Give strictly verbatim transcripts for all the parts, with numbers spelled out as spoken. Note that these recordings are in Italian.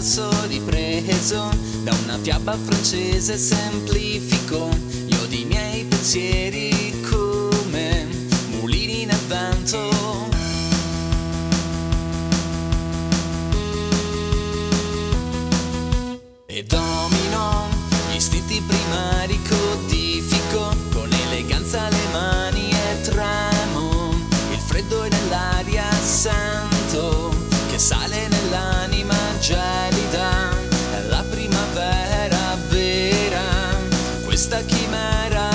verso ripreso da una fiaba francese, semplifico io dei miei pensieri come mulini nel vento. E domino gli istinti primari, codifico con eleganza le mani e tremo il freddo nell'aria, sento che sale nell'anima gelida, è la primavera vera, questa chimera.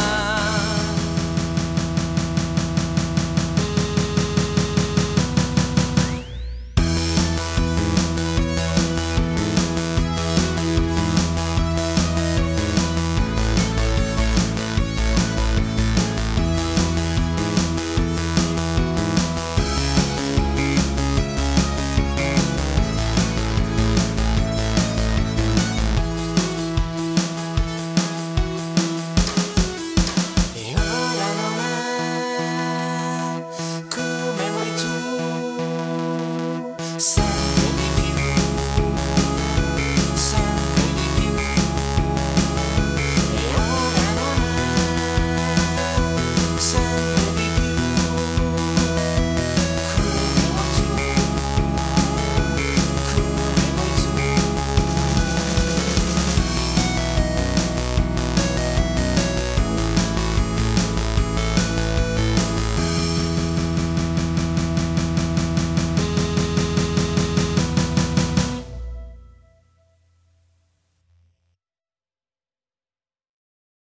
Say